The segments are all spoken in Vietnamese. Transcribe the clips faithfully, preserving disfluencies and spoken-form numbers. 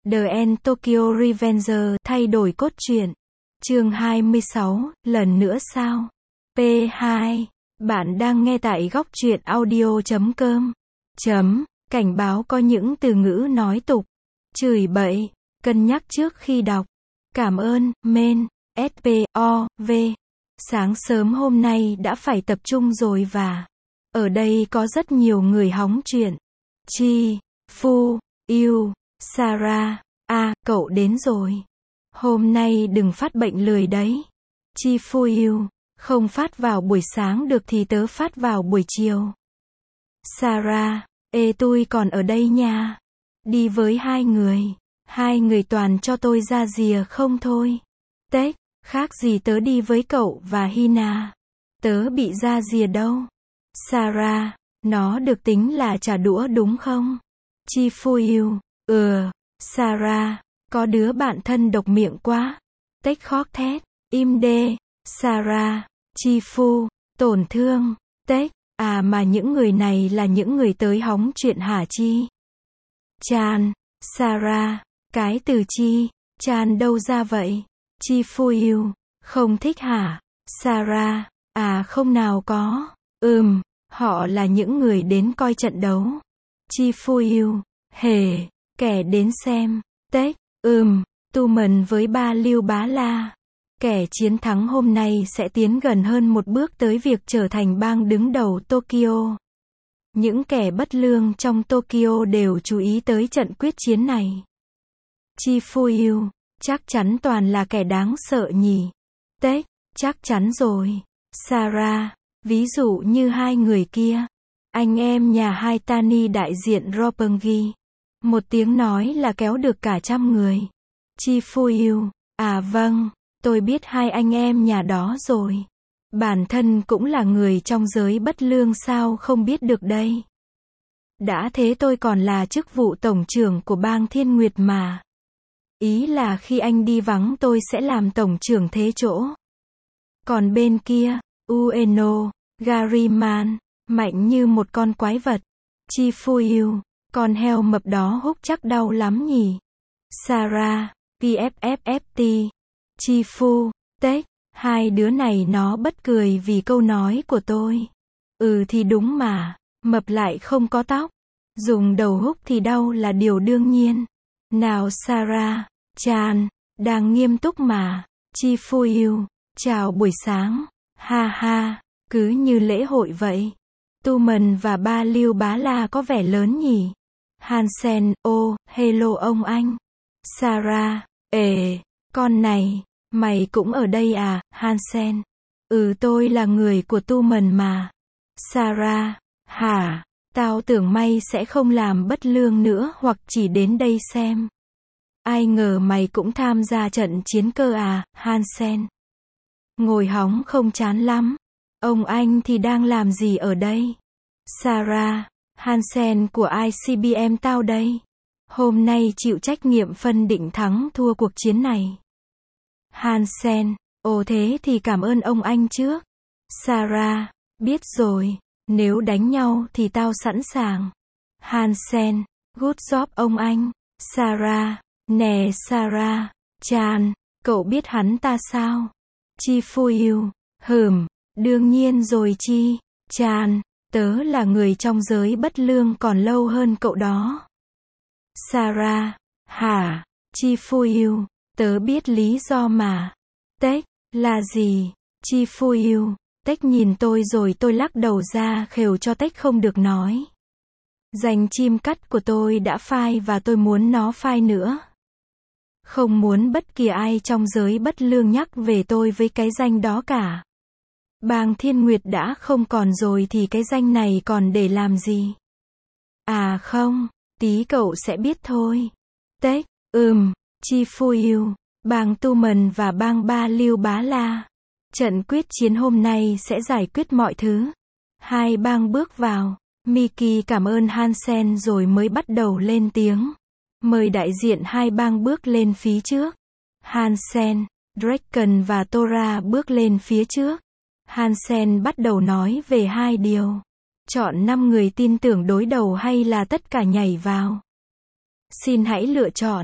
The End Tokyo Revenger thay đổi cốt truyện. Chương hai mươi sáu, lần nữa sao? P hai. Bạn đang nghe tại góc truyện audio chấm com. Chấm. Cảnh báo có những từ ngữ nói tục, chửi bậy, cân nhắc trước khi đọc. Cảm ơn, men, ét pê o vê. Sáng sớm hôm nay đã phải tập trung rồi và ở đây có rất nhiều người hóng chuyện. Chi, Phu, Yêu, Sarah, à, cậu đến rồi. Hôm nay đừng phát bệnh lười đấy. Chi Phu Yêu, không phát vào buổi sáng được thì tớ phát vào buổi chiều. Sarah, ê tôi còn ở đây nha. Đi với hai người. Hai người toàn cho tôi ra rìa không thôi. Tết, khác gì tớ đi với cậu và Hina. Tớ bị ra rìa đâu. Sarah, nó được tính là trả đũa đúng không? Chi Phu Yêu, ừ. Sarah, có đứa bạn thân độc miệng quá. Tết khóc thét, im đê. Sarah, Chi Phu, tổn thương. Tết, à mà những người này là những người tới hóng chuyện hả Chi? Chan, Sarah, cái từ Chi, Chan đâu ra vậy? Chi Phu Yêu, không thích hả? Sarah, à không nào có. Ừm, họ là những người đến coi trận đấu. Chi Phu Yêu, hề, kẻ đến xem. Tết, ừm, Tu Mần với ba Lưu Bá La. Kẻ chiến thắng hôm nay sẽ tiến gần hơn một bước tới việc trở thành bang đứng đầu Tokyo. Những kẻ bất lương trong Tokyo đều chú ý tới trận quyết chiến này. Chi Phu Yêu, chắc chắn toàn là kẻ đáng sợ nhỉ? Tết, chắc chắn rồi. Sarah, ví dụ như hai người kia. Anh em nhà Haitani đại diện Roppongi. Một tiếng nói là kéo được cả trăm người. Chi Phu Yêu, à vâng, tôi biết hai anh em nhà đó rồi. Bản thân cũng là người trong giới bất lương sao không biết được đây. Đã thế tôi còn là chức vụ tổng trưởng của bang Thiên Nguyệt mà. Ý là khi anh đi vắng tôi sẽ làm tổng trưởng thế chỗ. Còn bên kia, Ueno, Gariman, mạnh như một con quái vật. Chi Phu Yêu, con heo mập đó húc chắc đau lắm nhỉ. Sarah, pê ép ép ép tê. Chi Phu, Tết, hai đứa này nó bất cười vì câu nói của tôi. Ừ thì đúng mà, mập lại không có tóc. Dùng đầu húc thì đau là điều đương nhiên. Nào Sarah, Chan, đang nghiêm túc mà. Chi Phu Yêu, chào buổi sáng. Ha ha, cứ như lễ hội vậy. Tu Mần và ba Lưu Bá La có vẻ lớn nhỉ. Hansen, ô, hello ông anh. Sarah, ề, con này, mày cũng ở đây à, Hansen? Ừ tôi là người của Tu Mần mà. Sarah, hả? Tao tưởng mày sẽ không làm bất lương nữa hoặc chỉ đến đây xem. Ai ngờ mày cũng tham gia trận chiến cơ à, Hansen? Ngồi hóng không chán lắm. Ông anh thì đang làm gì ở đây? Sarah, Hansen của i xê bê em tao đây. Hôm nay chịu trách nhiệm phân định thắng thua cuộc chiến này. Hansen, ồ thế thì cảm ơn ông anh trước. Sarah, biết rồi, nếu đánh nhau thì tao sẵn sàng. Hansen, good job ông anh. Sarah, nè Sarah, Chan, cậu biết hắn ta sao? Chi Phu Yêu, hừm, đương nhiên rồi Chi. Chan, tớ là người trong giới bất lương còn lâu hơn cậu đó. Sarah, hả? Chi Phu Yêu, tớ biết lý do mà. Tết, là gì? Chi Phu Yêu, Tết nhìn tôi rồi tôi lắc đầu ra khều cho Tết không được nói. Danh chim cắt của tôi đã phai và tôi muốn nó phai nữa. Không muốn bất kỳ ai trong giới bất lương nhắc về tôi với cái danh đó cả. Bang Thiên Nguyệt đã không còn rồi thì cái danh này còn để làm gì? À không, tí cậu sẽ biết thôi. Tết, ừm, Chi Phu Yêu, bang Tu Mần và bang Ba Lưu Bá La. Trận quyết chiến hôm nay sẽ giải quyết mọi thứ. Hai bang bước vào. Miki cảm ơn Hansen rồi mới bắt đầu lên tiếng. Mời đại diện hai bang bước lên phía trước. Hansen, Draken và Tora bước lên phía trước. Hansen bắt đầu nói về hai điều. Chọn năm người tin tưởng đối đầu hay là tất cả nhảy vào? Xin hãy lựa chọn.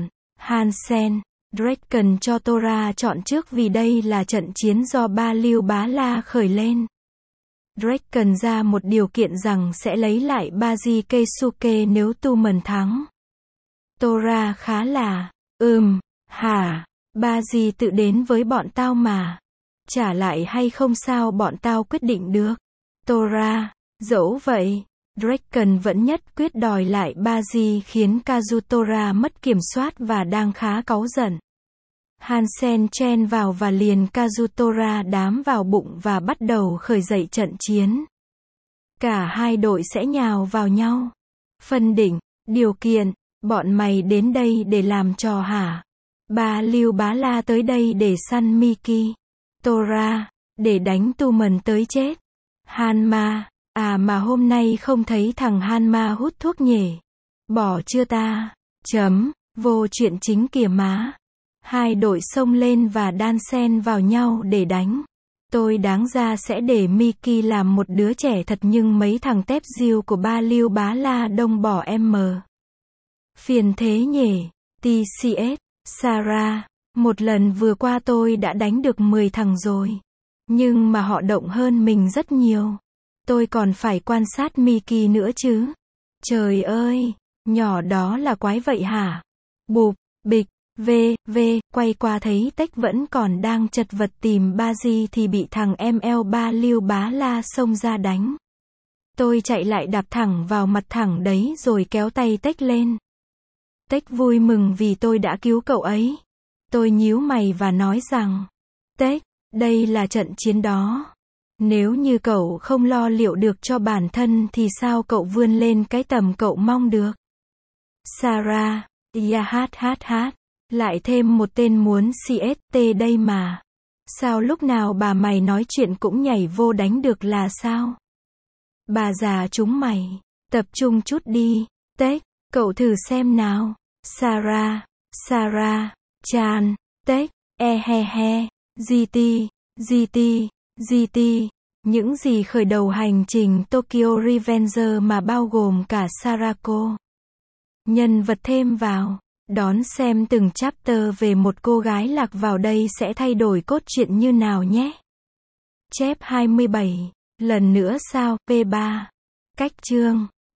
Hansen, Draken cho Tora chọn trước vì đây là trận chiến do Ba Lưu Bá La khởi lên. Draken ra một điều kiện rằng sẽ lấy lại Baji Keisuke nếu Tumen thắng. Tora khá là, ừm, hả, Baji tự đến với bọn tao mà. Trả lại hay không sao bọn tao quyết định được. Tora, dẫu vậy, Draken vẫn nhất quyết đòi lại Baji khiến Kazutora mất kiểm soát và đang khá cáu giận. Hansen chen vào và liền Kazutora đám vào bụng và bắt đầu khởi dậy trận chiến. Cả hai đội sẽ nhào vào nhau. Phân định, điều kiện, bọn mày đến đây để làm trò hả? Ba Lưu Bá La tới đây để săn Miki. Tora, để đánh Tumen tới chết. Hanma, à mà hôm nay không thấy thằng Hanma hút thuốc nhỉ? Bỏ chưa ta? Chấm, vô chuyện chính kìa má. Hai đội xông lên và đan xen vào nhau để đánh. Tôi đáng ra sẽ để Miki làm một đứa trẻ thật nhưng mấy thằng tép diêu của Ba Lưu Bá La đông bỏ em mờ. Phiền thế nhỉ? tê xê ét, Sarah, một lần vừa qua tôi đã đánh được mười thằng rồi. Nhưng mà họ động hơn mình rất nhiều. Tôi còn phải quan sát Miki nữa chứ. Trời ơi, nhỏ đó là quái vậy hả? Bụp, bịch. V, V, quay qua thấy Tech vẫn còn đang chật vật tìm Baji thì bị thằng em eo Ba Lưu Bá La xông ra đánh. Tôi chạy lại đạp thẳng vào mặt thẳng đấy rồi kéo tay Tech lên. Tech vui mừng vì tôi đã cứu cậu ấy. Tôi nhíu mày và nói rằng, Tech, đây là trận chiến đó. Nếu như cậu không lo liệu được cho bản thân thì sao cậu vươn lên cái tầm cậu mong được? Sarah, ya hát hát hát. Lại thêm một tên muốn xê ét tê đây mà. Sao lúc nào bà mày nói chuyện cũng nhảy vô đánh được là sao? Bà già chúng mày, tập trung chút đi. Tech, cậu thử xem nào. Sarah, Sarah, Chan, Tech, e he he, giê tê, giê tê, giê tê. Những gì khởi đầu hành trình Tokyo Revenger mà bao gồm cả Sarako. Nhân vật thêm vào. Đón xem từng chapter về một cô gái lạc vào đây sẽ thay đổi cốt truyện như nào nhé. Chép hai mươi bảy. Lần nữa sao? pê ba. Cách chương.